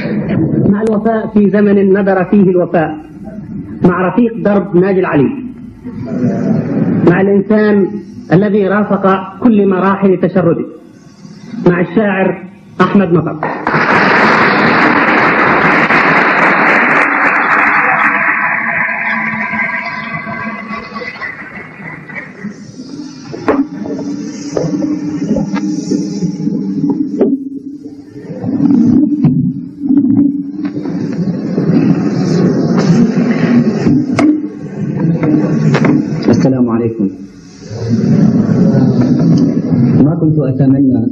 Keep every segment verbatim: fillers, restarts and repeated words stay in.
مع الوفاء في زمن ندر فيه الوفاء، مع رفيق درب ناجي العلي، مع الإنسان الذي رافق كل مراحل تشرده، مع الشاعر أحمد مطر. السلام عليكم. ما كنت أتمنى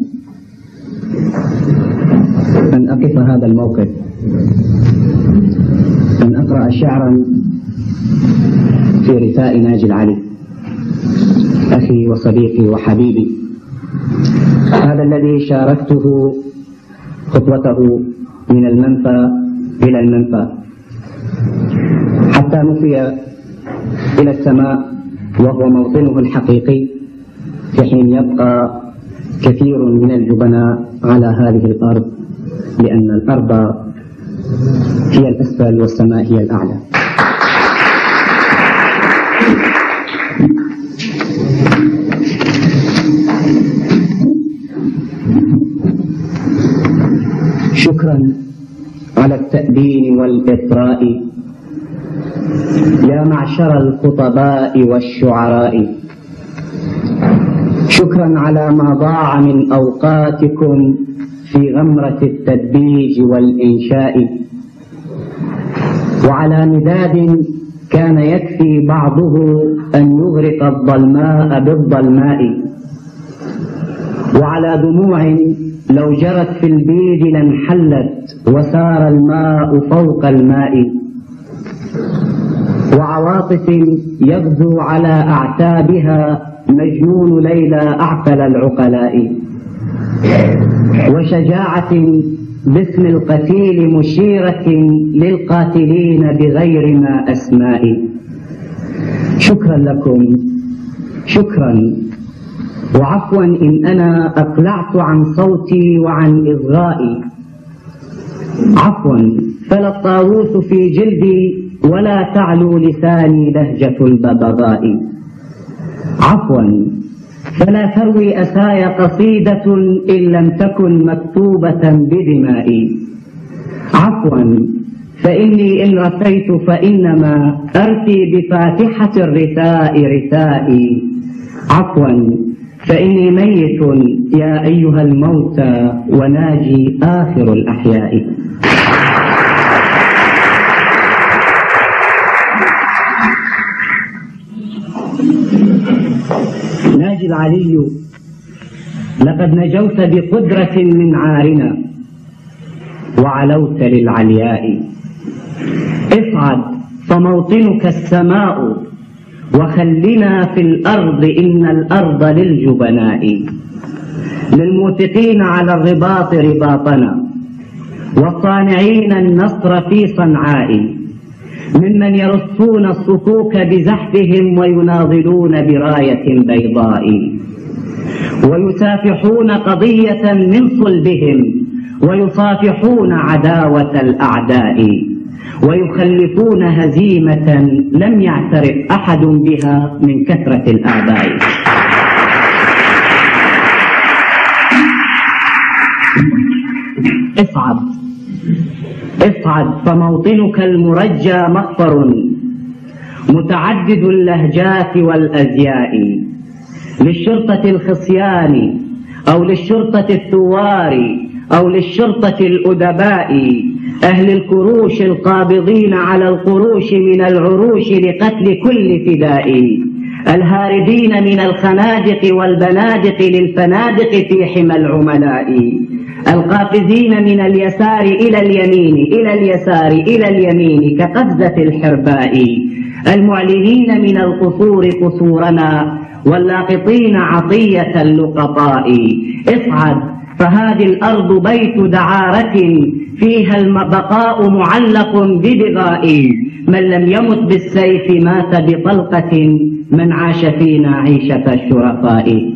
أن أقف هذا الموقف، أن أقرأ شعرا في رثاء ناجي العلي أخي وصديقي وحبيبي، هذا الذي شاركته خطوته من المنفى إلى المنفى حتى نفي إلى السماء، وهو موطنه الحقيقي، في حين يبقى كثير من الجبناء على هذه الأرض، لأن الأرض هي الأسفل والسماء هي الأعلى. شكرا على التأبين والإطراء يا معشر الخطباء والشعراء، شكرا على ما ضاع من أوقاتكم في غمرة التدبيج والإنشاء، وعلى مداد كان يكفي بعضه أن يغرق الظلماء بالظلماء، وعلى دموع لو جرت في البيد لانحلت وسار الماء فوق الماء، وعواطف يغزو على أعتابها مجنون ليلى أعقل العقلاء، وشجاعة باسم القتيل مشيرة للقاتلين بغير ما أسماء. شكرا لكم، شكرا، وعفوا إن أنا أقلعت عن صوتي وعن إصغائي، عفوا فلا الطاووس في جلدي ولا تعلو لساني لهجة الببغاء، عفوا فلا تروي أساي قصيدة إن لم تكن مكتوبة بدمائي، عفوا فإني إن رثيت فإنما أرثي بفاتحة الرثاء رثائي، عفوا فإني ميت يا أيها الموتى وناجي آخر الأحياء. ناجي العلي، لقد نجوت بقدرة من عارنا وعلوت للعلياء، اصعد فموطنك السماء وخلنا في الأرض، إن الأرض للجبناء، للموثقين على الرباط رباطنا والصانعين النصر في صنعاء، ممن يرصون الصفوك بزحفهم ويناضلون براية بيضاء، ويسافحون قضية من صلبهم ويصافحون عداوة الأعداء، ويخلفون هزيمة لم يعترف أحد بها من كثرة الآباء. اصعد اصعد فموطنك المرجى مغفر متعدد اللهجات والأزياء، للشرطة الخصيان أو للشرطة الثوار أو للشرطة الأدباء، أهل الكروش القابضين على القروش من العروش لقتل كل فداء، الهاربين من الخنادق والبنادق للفنادق في حمى العملاء، القافزين من اليسار إلى اليمين إلى اليسار إلى اليمين كقفزة الحرباء، المعلنين من القصور قصورنا واللاقطين عطية اللقطاء. اصعد فهذه الأرض بيت دعارة فيها البقاء معلق ببغاء، من لم يمت بالسيف مات بطلقة، من عاش فينا عيشة الشرفاء.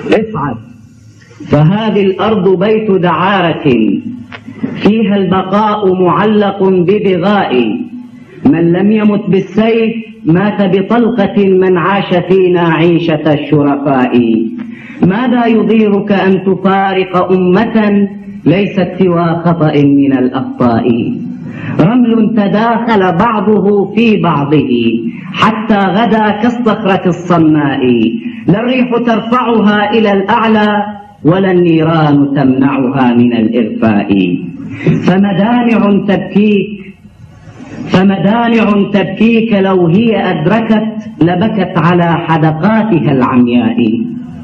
اصعد، فهذه الأرض بيت دعارة فيها البقاء معلق ببغاء، من لم يمت بالسيف مات بطلقة، من عاش فينا عيشة الشرفاء. ماذا يضيرك أن تفارق أمة ليست سوى خطأ من الأخطاء؟ رمل تداخل بعضه في بعضه حتى غدا كالصخرة الصماء، لا الريح ترفعها إلى الأعلى ولا النيران تمنعها من الإرفاء. فمدامع تبكيك فمدامع تبكيك لو هي أدركت لبكت على حدقاتها العمياء،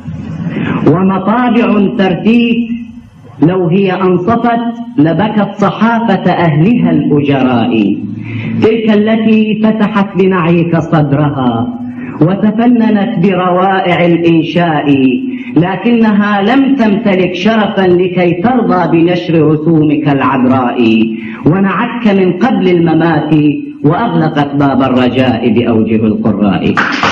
ومطابع ترثيك لو هي أنصفت لبكت صحافة أهلها الأجراء. تلك التي فتحت بنعيك صدرها وتفننت بروائع الإنشاء، لكنها لم تمتلك شرفا لكي ترضى بنشر رسومك العذراء، ونعتك من قبل الممات وأغلقت باب الرجاء بأوجه القراء.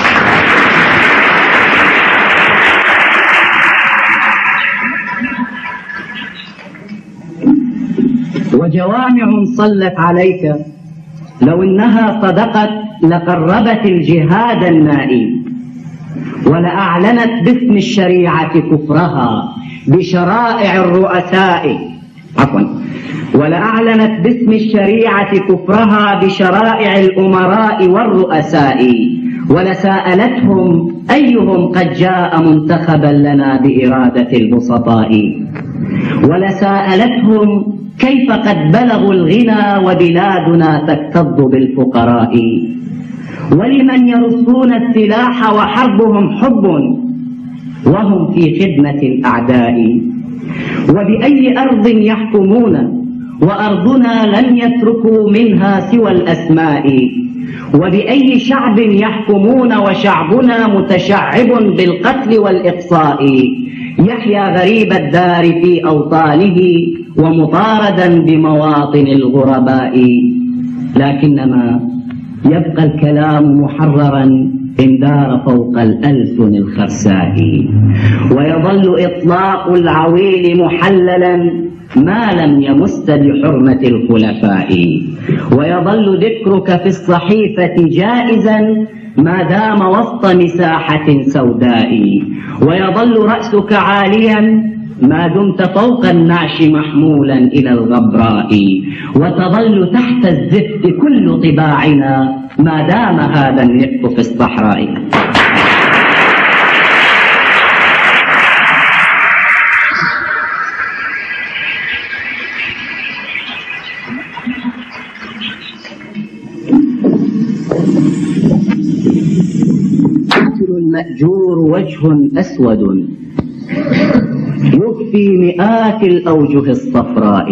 وجوامع صلت عليك لو إنها صدقت لقربت الجهاد النائي، ولأعلنت باسم الشريعة كفرها بشرائع الرؤساء عفوا ولأعلنت باسم الشريعة كفرها بشرائع الأمراء والرؤساء، ولسألتهم أيهم قد جاء منتخبا لنا بإرادة البسطاء، ولسألتهم كيف قد بلغوا الغنى وبلادنا تكتظ بالفقراء. ولمن يرصون السلاح وحربهم حب وهم في خدمة الأعداء. وبأي أرض يحكمون وأرضنا لم يتركوا منها سوى الأسماء. وبأي شعب يحكمون وشعبنا متشعب بالقتل والإقصاء. يحيا غريب الدار في أوطانه ومطاردا بمواطن الغرباء. لكنما يبقى الكلام محررا إن دار فوق الألسن الخرساء، ويظل إطلاق العويل محللا ما لم يمس بحرمة الخلفاء، ويظل ذكرك في الصحيفة جائزا ما دام وسط مساحة سوداء، ويظل رأسك عاليا ما دمت فوق النعش محمولا إلى الغبراء، وتظل تحت الزفت كل طباعنا ما دام هذا النفط في الصحراء. المأجور وجه أسود يكفي مئات الأوجه الصفراء،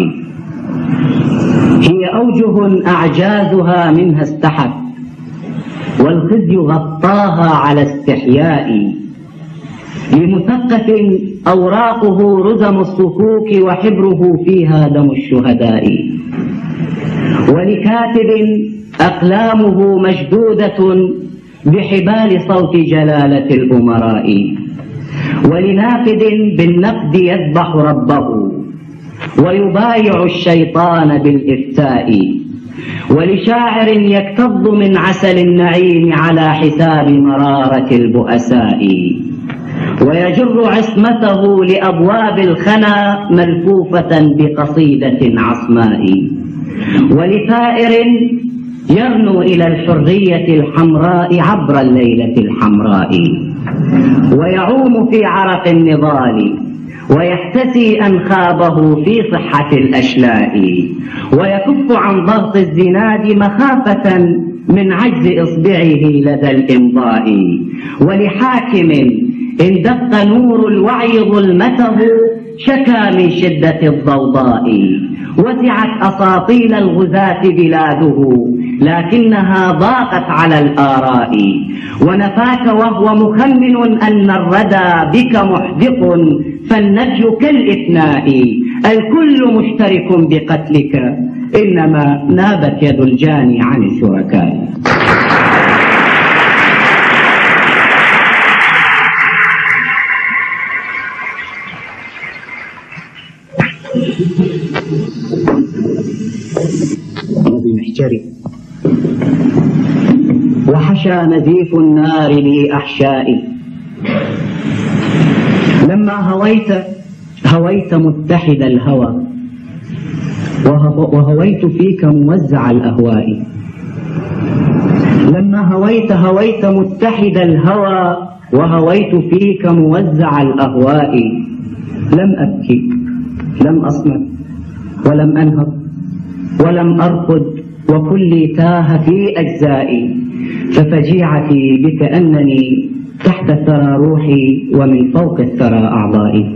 هي أوجه أعجازها منها استحت والخزي غطاها على استحياء. لمثقف أوراقه رزم الصكوك وحبره فيها دم الشهداء، ولكاتب أقلامه مشدودة بحبال صوت جلالة الأمراء، ولنافذ بالنقد يذبح ربه ويبايع الشيطان بالإفتاء، ولشاعر يكتظ من عسل النعيم على حساب مرارة البؤساء، ويجر عصمته لأبواب الخنا ملفوفة بقصيدة عصماء، ولثائر يرنو إلى الحرية الحمراء عبر الليلة الحمراء، ويعوم في عرق النضال ويحتسي أنخابه في صحة الأشلاء، ويكف عن ضغط الزناد مخافة من عجز إصبعه لدى الإمضاء، ولحاكم إن دق نور الوعي ظلمته شكا من شدة الضوضاء، وسعت أساطيل الغزاة بلاده لكنها ضاقت على الآراء، ونفاك وهو مخمن أن الردى بك محدق فالنفي كالإثناء، الكل مشترك بقتلك إنما نابت يد الجاني عن الشركاء. محشري، وحشى نزيف النار لي أحشائي. لما هويت هويت متحد الهوى، وهويت فيك موزع الأهواء. لما هويت هويت متحد الهوى، وهويت فيك موزع الأهواء. لم أبكي، لم أصمت، ولم أنهض، ولم أرقد، وكلي تاه في أجزائي. ففجيعتي بك أنني تحت الثرى روحي، ومن فوق الثرى أعضائي.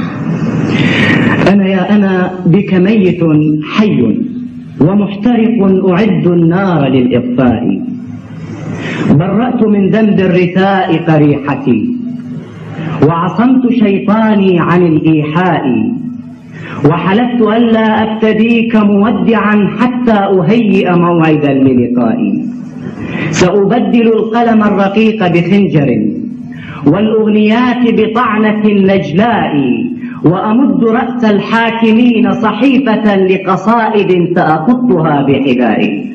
أنا يا أنا بك ميت حي، ومحترق أعد النار للإطفاء. برأت من ذنب الرثاء قريحتي، وعصمت شيطاني عن الإيحاء. وحلفت ألا أبتديك مودعا حتى أهيئ موعدا للقائي. سأبدل القلم الرقيق بخنجر، والأغنيات بطعنة نجلاء. وأمد رأس الحاكمين صحيفة لقصائد سأخطها بحذائي.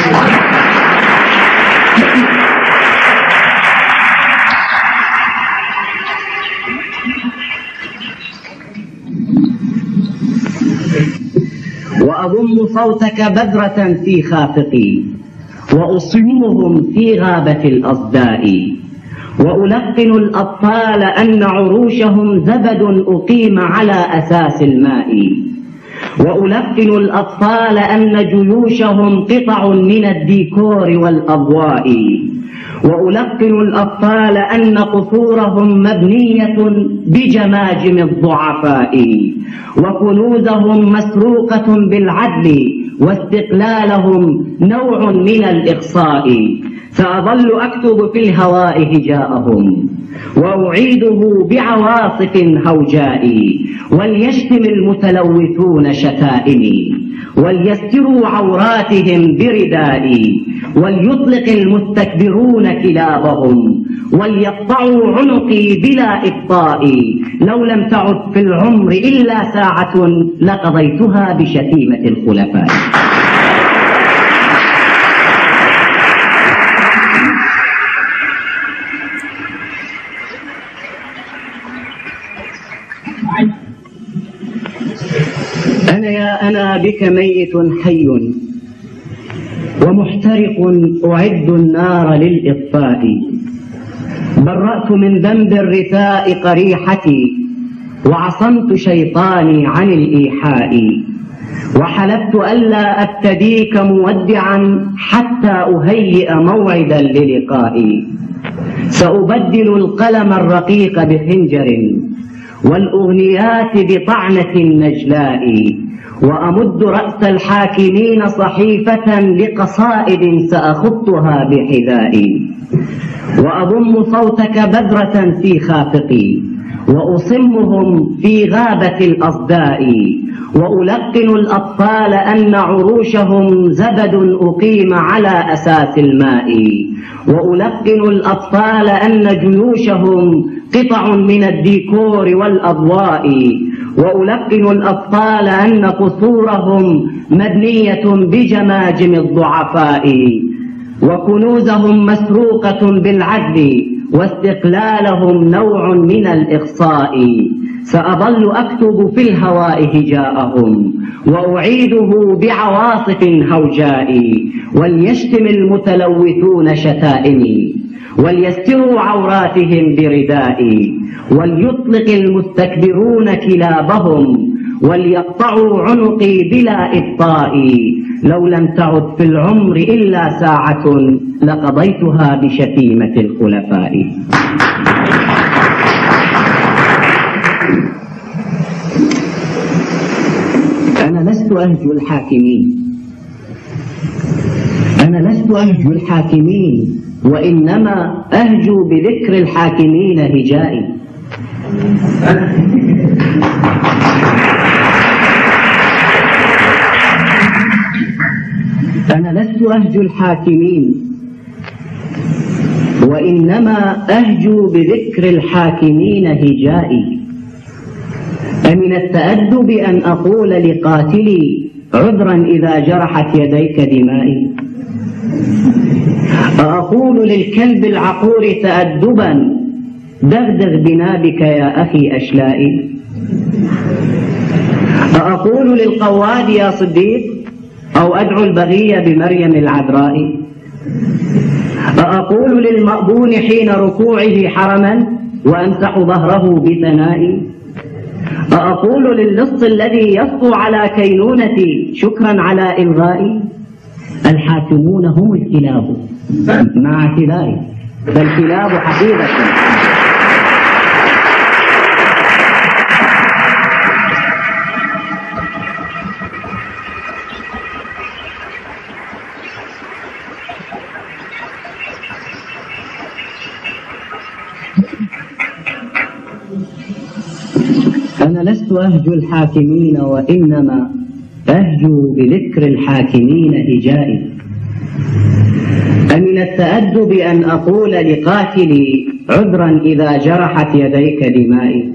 وأضم صوتك بذرة في خافقي، وأصمهم في غابة الأصداء. وألقن الأطفال أن عروشهم زبد أقيم على أساس الماء. وألقن الأطفال أن جيوشهم قطع من الديكور والأضواء. وألقن الأطفال أن قصورهم مبنية بجماجم الضعفاء. وكنوزهم مسروقة بالعدل، واستقلالهم نوع من الإقصاء. سأظل أكتب في الهواء هجاءهم، وأعيده بعواصف هوجاء. وليشتم المتلوثون شتائمي، وليستروا عوراتهم بردائي. وليطلق المستكبرون كلابهم، وليقطعوا عنقي بلا إبطاء. لو لم تعد في العمر إلا ساعة، لقضيتها بشتيمة الخلفاء. أنا يا أنا بك ميت حي، ومحترق أعد النار للإطفاء. برأت من ذنب الرثاء قريحتي، وعصمت شيطاني عن الإيحاء. وحلفت ألا أبتديك مودعا حتى أهيئ موعدا للقائي. سأبدل القلم الرقيق بخنجر، والأغنيات بطعنة نجلاء. وأمد رأس الحاكمين صحيفة لقصائد سأخطها بحذائي. وأضم صوتك بذرة في خافقي، وأصمهم في غابة الأصداء. وألقن الأطفال أن عروشهم زبد أقيم على أساس الماء. وألقن الأطفال أن جيوشهم قطع من الديكور والأضواء. وألقن الأطفال أن قصورهم مبنية بجماجم الضعفاء. وكنوزهم مسروقة بالعدل، واستقلالهم نوع من الإقصاء. سأظل أكتب في الهواء هجاءهم، وأعيده بعواصف هوجاء. وليشتم المتلوثون شتائمي، وليستروا عوراتهم بردائي. وليطلق المستكبرون كلابهم، وليقطعوا عنقي بلا إبطاء. لو لم تعد في العمر إلا ساعة، لقضيتها بشتيمة الخلفاء. أنا لست أهجو الحاكمين، أنا لست أهجو الحاكمين، وإنما أهجو بذكر الحاكمين هجائي. أنا لست أهجو الحاكمين، وإنما أهجو بذكر الحاكمين هجائي. أمن التأدب أن أقول لقاتلي عذرا إذا جرحت يديك دمائي؟ أقول للكلب العقور تأدبا دغدغ بنابك يا أخي أشلائي؟ أقول للقواد يا صديق أو أدعو البغي بمريم العذراء؟ أقول للمأبون حين ركوعه حرما وأمسح ظهره بثنائي؟ أقول للص الذي يسطو على كينونتي شكرا على إلغائي؟ الحاكمون هم الكلاب مع اعتذاري، فالكلاب حفيظة. أنا لست أهجو الحاكمين وإنما أهجو بذكر الحاكمين هجائي. أمن التأدب أن أقول لقاتلي عذرا إذا جرحت يديك دمائي؟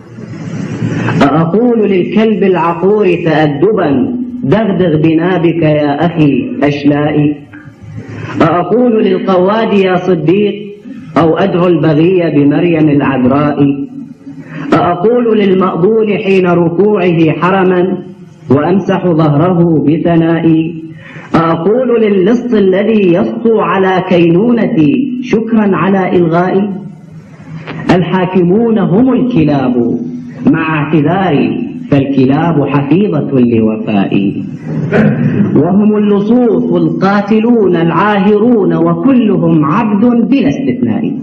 أقول للكلب العقور تأدبا دغدغ بنابك يا أخي أشلائي؟ أقول للقواد يا صديق أو أدعو البغي بمريم العذراء؟ أقول للمأبون حين ركوعه حرما وأمسح ظهره بثنائي؟ أقول للص الذي يسطو على كينونتي شكرا على إلغائي؟ الحاكمون هم الكلاب مع اعتذاري، فالكلاب حفيظة لوفائي. وهم اللصوص القاتلون العاهرون وكلهم عبد بلا استثناء.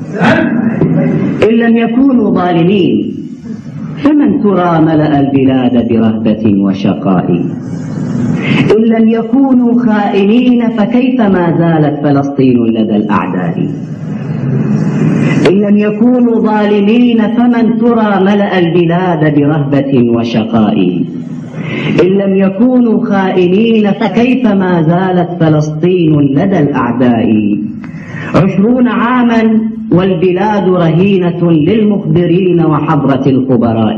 إن لم يكونوا ظالمين فمن ترى ملأ البلاد برهبة وشقاء؟ إن لم يكونوا خائنين فكيف ما زالت فلسطين لدى الأعداء؟ إن لم يكونوا ظالمين فمن ترى ملأ البلاد برهبة وشقاء؟ إن لم يكونوا خائنين فكيف ما زالت فلسطين لدى الأعداء؟ عشرون عاما والبلاد رهينة للمخبرين وحضرة الخبراء.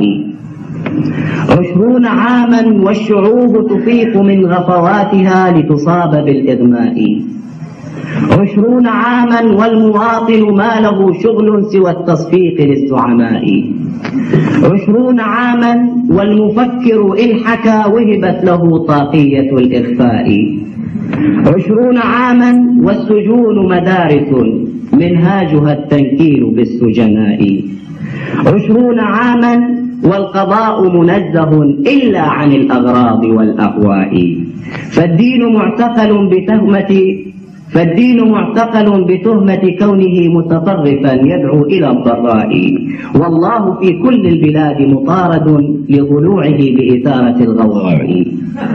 عشرون عاما والشعوب تفيق من غفواتها لتصاب بالإغماء. عشرون عاما والمواطن ما له شغل سوى التصفيق للزعماء. عشرون عاما والمفكر إن حكى وهبت له طاقية الإخفاء. عشرون عاما والسجون مدارس منهاجها التنكيل بالسجناء. عشرون عاما والقضاء منزه إلا عن الأغراض والأهواء. فالدين معتقل بتهمة فالدين معتقل بتهمة كونه متطرفا يدعو إلى الضراء. والله في كل البلاد مطارد لضلوعه بإثارة الغوغاء.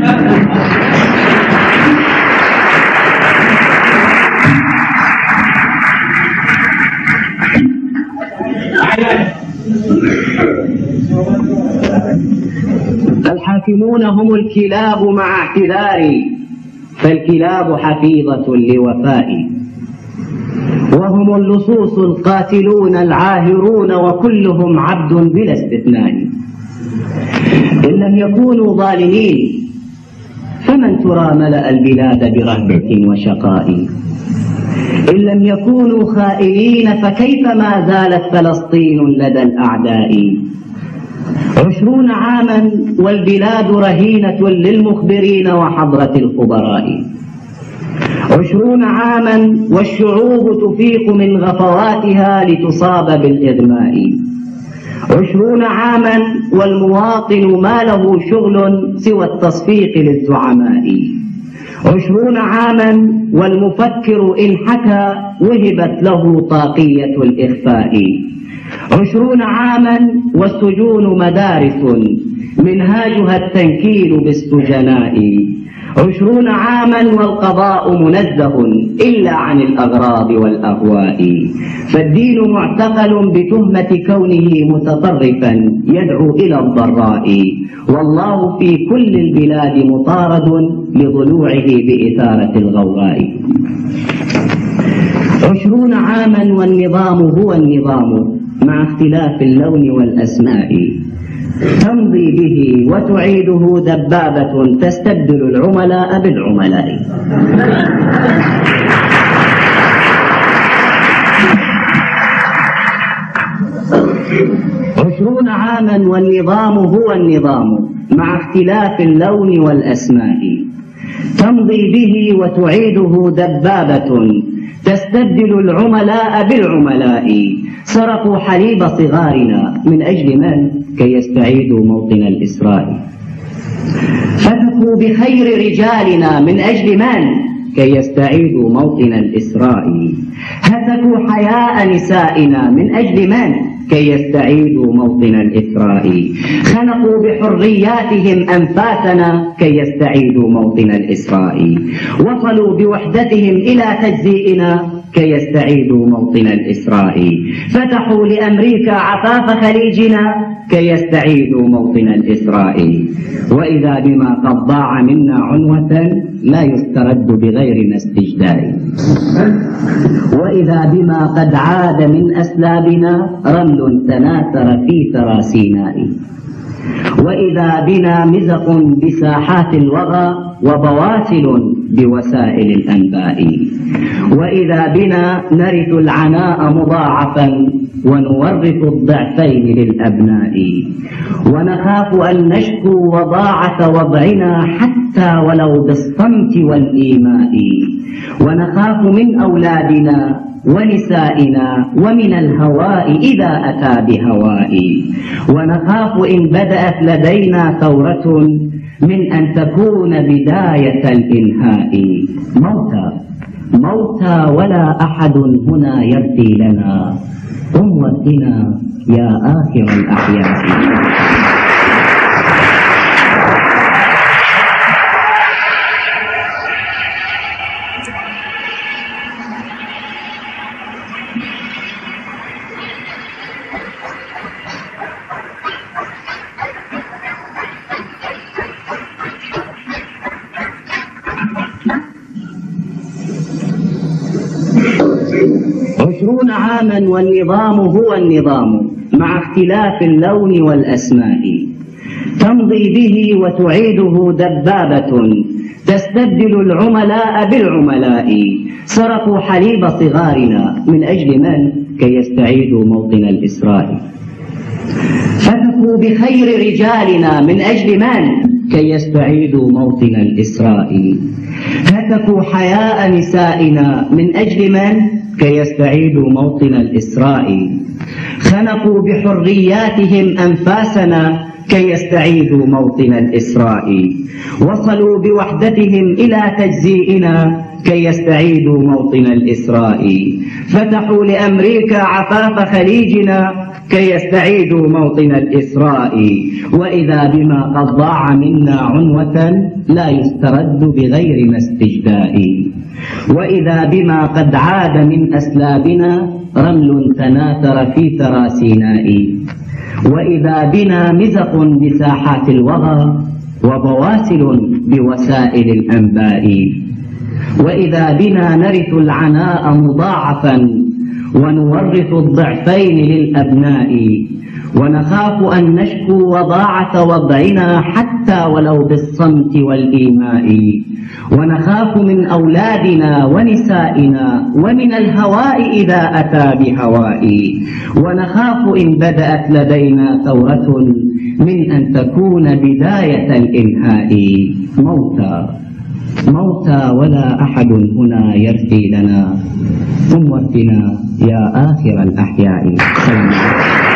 الحاكمون هم الكلاب مع اعتذاري، فالكلاب حفيظة لوفائي. وهم اللصوص القاتلون العاهرون وكلهم عبد بلا استثناء. إن لم يكونوا ظالمين فمن ترى ملأ البلاد برهبة وشقاء؟ إن لم يكونوا خائنين فكيف ما زالت فلسطين لدى الأعداء؟ عشرون عاما والبلاد رهينة للمخبرين وحضرة الخبراء. عشرون عاما والشعوب تفيق من غفواتها لتصاب بالإغماء. عشرون عاما والمواطن ما له شغل سوى التصفيق للزعماء. عشرون عاما والمفكر إن حكى وهبت له طاقية الإخفاء. عشرون عاما والسجون مدارس منهاجها التنكيل بالسجناء. عشرون عاما والقضاء منزه إلا عن الأغراض والأهواء. فالدين معتقل بتهمة كونه متطرفا يدعو إلى الضراء. والله في كل البلاد مطارد لضلوعه بإثارة الغوغاء. عشرون عاما والنظام هو النظام مع اختلاف اللون والأسماء. تمضي به وتعيده دبابة تستبدل العملاء بالعملاء. عشرون عاما والنظام هو النظام مع اختلاف اللون والأسماء. تمضي به وتعيده دبابة تستبدل العملاء بالعملاء. سرقوا حليب صغارنا من أجل من؟ كي يستعيدوا موطن الإسراء. فتكوا بخير رجالنا من أجل من؟ كي يستعيدوا موطن الإسراء. هتكوا حياء نسائنا من أجل من؟ كي يستعيدوا موطن الإسراء. خنقوا بحرياتهم أنفاسنا كي يستعيدوا موطن الإسراء. وصلوا بوحدتهم إلى تجزيئنا كي يستعيدوا موطن الإسراء. فتحوا لأمريكا عفاف خليجنا كي يستعيدوا موطن الإسراء. وإذا بما قد ضاع منا عنوة لا يسترد بغير استجداء. وإذا بما قد عاد من أسلابنا رمل تناثر في ثرى سيناء. وإذا بنا مزق بساحات الوغى وبواسل بوسائل الأنباء. وإذا بنا نرث العناء مضاعفا ونورث الضعفين للأبناء. ونخاف أن نشكو وضاعة وضعنا حتى ولو بالصمت والإيماء. ونخاف من أولادنا ونسائنا ومن الهواء إذا أتى بهواء. ونخاف إن بدأت لدينا ثورة من أن تكون بداية الإنهاء. موتى موتى ولا أحد هنا يرثي لنا. قم وارثنا يا آخر الأحياء. عشرون عاما والنظام هو النظام مع اختلاف اللون والأسماء. تمضي به وتعيده دبابة تستبدل العملاء بالعملاء. سرقوا حليب صغارنا من أجل من؟ كي يستعيدوا موطن الإسراء. فتكوا بخير رجالنا من أجل من؟ كي يستعيدوا موطن الإسراء. هتكوا حياء نسائنا من أجل من؟ كي يستعيدوا موطن الإسراء. خنقوا بحرياتهم أنفاسنا كي يستعيدوا موطن الإسراء. وصلوا بوحدتهم إلى تجزيئنا كي يستعيدوا موطن الإسراء. فتحوا لأمريكا عفاف خليجنا كي يستعيدوا موطن الإسراء. وإذا بما قد ضاع منا عنوة لا يسترد بغير ما استجداء. وإذا بما قد عاد من أسلابنا رمل تناثر في ثرى سيناء. وإذا بنا مزق بساحات الوغى وبواسل بوسائل الأنباء. وإذا بنا نرث العناء مضاعفا ونورث الضعفين للأبناء. ونخاف أن نشكو وضاعة وضعنا حتى ولو بالصمت والإيماء. ونخاف من أولادنا ونسائنا ومن الهواء إذا أتى بهواء. ونخاف إن بدأت لدينا ثورة من أن تكون بداية الإنهاء. موتى موتى ولا أحد هنا يرثي لنا. قم وارثنا يا آخر الأحياء.